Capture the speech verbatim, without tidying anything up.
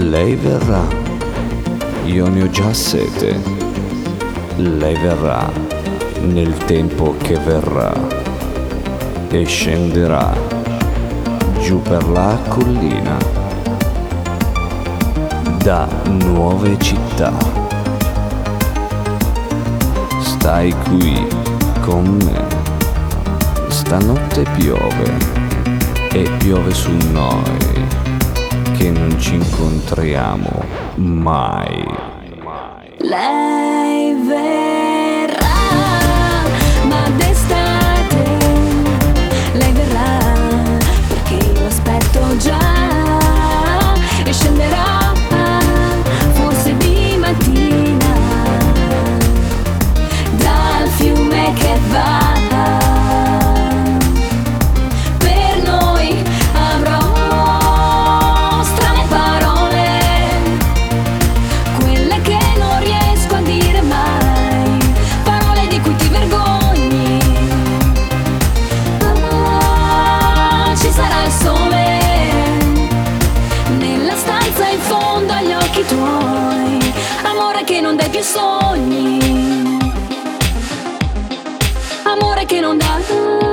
Lei verrà, io ne ho già sete. Lei verrà nel tempo che verrà e scenderà giù per la collina da nuove città. Stai qui con me, stanotte piove e piove su noi che non ci incontriamo mai. Lei verrà, ma d'estate. Lei verrà, perché io aspetto già. E scenderà, forse di mattina, dal fiume che va. Per noi avrò strane parole, quelle che non riesco a dire mai, parole di cui ti vergogni. Ah, ci sarà il sole nella stanza in fondo agli occhi tuoi, amore che non dai più sogni, amore che non dà